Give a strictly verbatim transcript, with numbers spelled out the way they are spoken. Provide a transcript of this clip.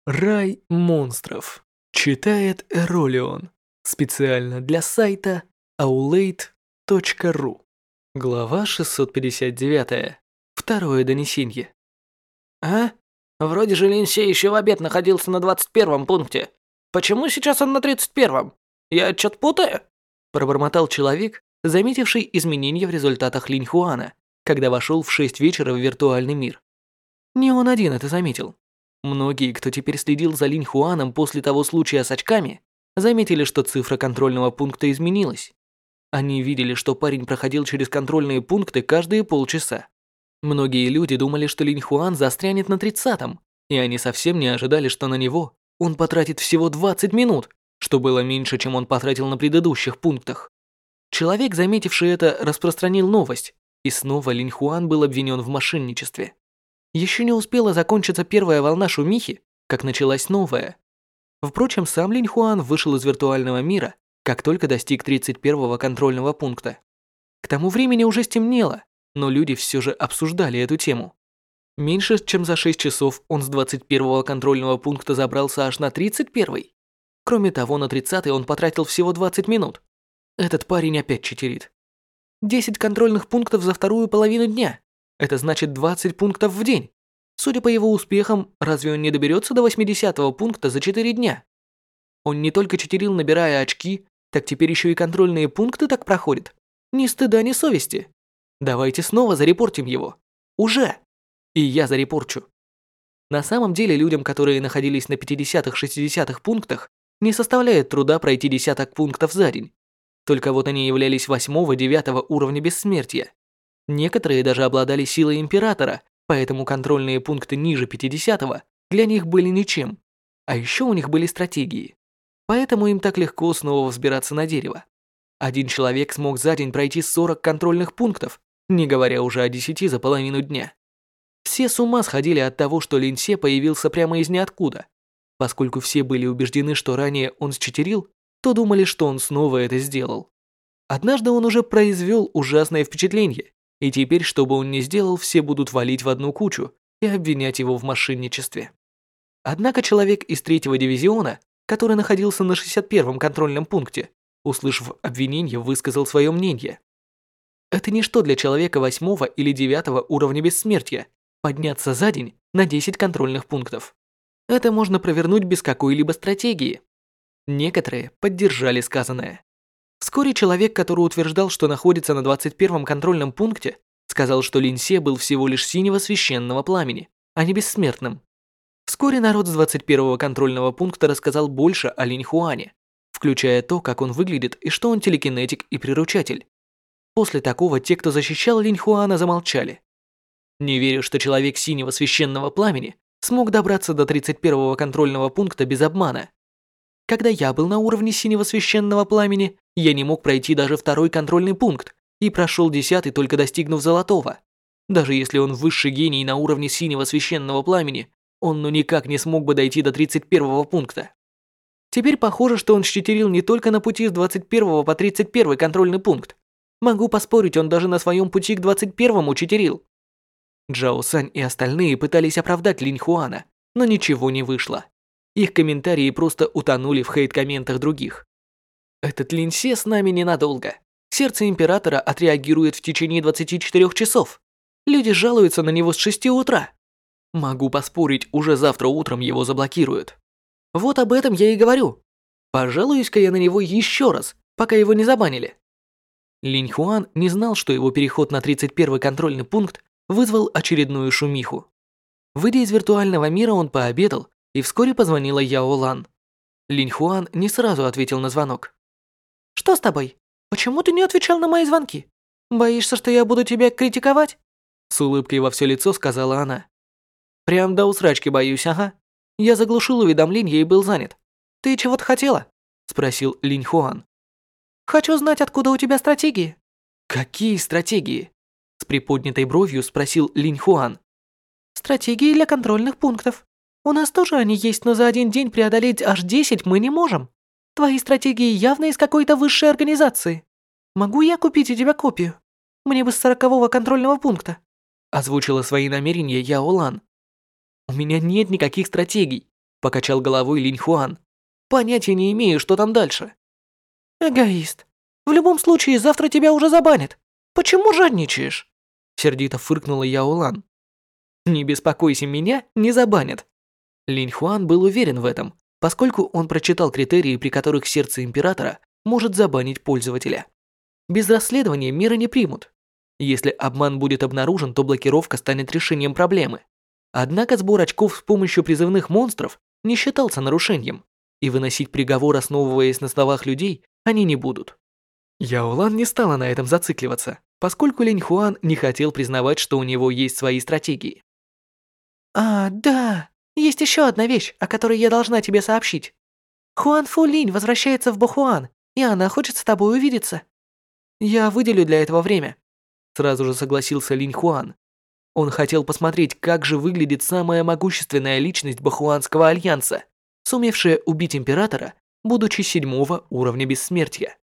Рай монстров. Читает Эролион. Специально для сайта аулейт точка ру. Глава шестьсот пятьдесят девять. Второе донесение. А? Вроде же Линсей еще в обед находился на двадцать первом пункте. Почему сейчас он на тридцать первом? Я что-то путаю? Пробормотал человек, заметивший изменения в результатах Линьхуана, когда вошел в шесть вечера в виртуальный мир. Не он один это заметил. Многие, кто теперь следил за Линьхуаном после того случая с очками, заметили, что цифра контрольного пункта изменилась. Они видели, что парень проходил через контрольные пункты каждые полчаса. Многие люди думали, что Линьхуан застрянет на тридцатом, и они совсем не ожидали, что на него он потратит всего двадцать минут, что было меньше, чем он потратил на предыдущих пунктах. Человек, заметивший это, распространил новость, и снова Линьхуан был обвинен в мошенничестве. Еще не успела закончиться первая волна шумихи, как началась новая. Впрочем, сам Линьхуан вышел из виртуального мира, как только достиг тридцать первого контрольного пункта. К тому времени уже стемнело, но люди все же обсуждали эту тему. Меньше чем за шесть часов он с двадцать первого контрольного пункта забрался аж на тридцать первый. Кроме того, на тридцатый он потратил всего двадцать минут. Этот парень опять читерит. десять контрольных пунктов за вторую половину дня. Это значит двадцать пунктов в день. Судя по его успехам, разве он не доберется до восьмидесятого пункта за четыре дня? Он не только читерил, набирая очки, так теперь еще и контрольные пункты так проходят. Ни стыда, ни совести. Давайте снова зарепортим его. Уже. И я зарепорчу. На самом деле, людям, которые находились на пятидесятых-шестидесятых пунктах, не составляет труда пройти десяток пунктов за день. Только вот они являлись восьмого-девятого уровня бессмертия. Некоторые даже обладали силой Императора, поэтому контрольные пункты ниже пятидесятого для них были ничем. А еще у них были стратегии. Поэтому им так легко снова взбираться на дерево. Один человек смог за день пройти сорок контрольных пунктов, не говоря уже о десяти за половину дня. Все с ума сходили от того, что Линьсе появился прямо из ниоткуда. Поскольку все были убеждены, что ранее он считерил, то думали, что он снова это сделал. Однажды он уже произвел ужасное впечатление, и теперь, что бы он ни сделал, все будут валить в одну кучу и обвинять его в мошенничестве. Однако человек из третьего дивизиона, который находился на шестьдесят первом контрольном пункте, услышав обвинение, высказал свое мнение. Это ничто для человека восьмого или девятого уровня бессмертия подняться за день на десять контрольных пунктов. Это можно провернуть без какой-либо стратегии. Некоторые поддержали сказанное. Вскоре человек, который утверждал, что находится на двадцать первом контрольном пункте, сказал, что Линьсе был всего лишь синего священного пламени, а не бессмертным. Вскоре народ с двадцать первого контрольного пункта рассказал больше о Линьхуане, включая то, как он выглядит и что он телекинетик и приручатель. После такого те, кто защищал Линьхуана, замолчали. Не верю, что человек синего священного пламени смог добраться до тридцать первого контрольного пункта без обмана. Когда я был на уровне синего священного пламени, я не мог пройти даже второй контрольный пункт и прошел десятый, только достигнув золотого. Даже если он высший гений на уровне синего священного пламени, он ну никак не смог бы дойти до тридцать первого пункта. Теперь похоже, что он считерил не только на пути с двадцать первого по тридцать первый контрольный пункт. Могу поспорить, он даже на своем пути к двадцать первому читерил. Джао Сань и остальные пытались оправдать Линьхуана, но ничего не вышло. Их комментарии просто утонули в хейт-комментах других. Этот Линьсе с нами ненадолго. Сердце Императора отреагирует в течение двадцати четырёх часов. Люди жалуются на него с шести утра. Могу поспорить, уже завтра утром его заблокируют. Вот об этом я и говорю. Пожалуюсь-ка я на него еще раз, пока его не забанили. Линьхуан не знал, что его переход на тридцать первый контрольный пункт вызвал очередную шумиху. Выйдя из виртуального мира, он пообедал, и вскоре позвонила Яо Лан. Линьхуан не сразу ответил на звонок. «Что с тобой? Почему ты не отвечал на мои звонки? Боишься, что я буду тебя критиковать?» С улыбкой во все лицо сказала она. «Прям до усрачки боюсь, ага. Я заглушил уведомления и был занят. Ты чего-то хотела?» Спросил Линьхуан. «Хочу знать, откуда у тебя стратегии». «Какие стратегии?» С приподнятой бровью спросил Линьхуан. «Стратегии для контрольных пунктов. У нас тоже они есть, но за один день преодолеть аж десять мы не можем. Твои стратегии явно из какой-то высшей организации. Могу я купить у тебя копию? Мне бы с сорокового контрольного пункта», озвучила свои намерения Яо Лан. «У меня нет никаких стратегий. Покачал головой Линь Хуан. Понятия не имею, что там дальше. Эгоист. В любом случае, завтра тебя уже забанят. Почему жадничаешь? Сердито фыркнула Яо Лан. Не беспокойся, меня не забанят. Линь Хуан был уверен в этом, поскольку он прочитал критерии, при которых сердце императора может забанить пользователя. Без расследования меры не примут. Если обман будет обнаружен, то блокировка станет решением проблемы. Однако сбор очков с помощью призывных монстров не считался нарушением, и выносить приговор, основываясь на словах людей, они не будут. Яо Лан не стала на этом зацикливаться, поскольку Линь Хуан не хотел признавать, что у него есть свои стратегии. А, да, есть еще одна вещь, о которой я должна тебе сообщить. Хуан Фу Линь возвращается в Бохуан, и она хочет с тобой увидеться. Я выделю для этого время. Сразу же согласился Линь Хуан. Он хотел посмотреть, как же выглядит самая могущественная личность Бохуанского альянса, сумевшая убить императора, будучи седьмого уровня бессмертия.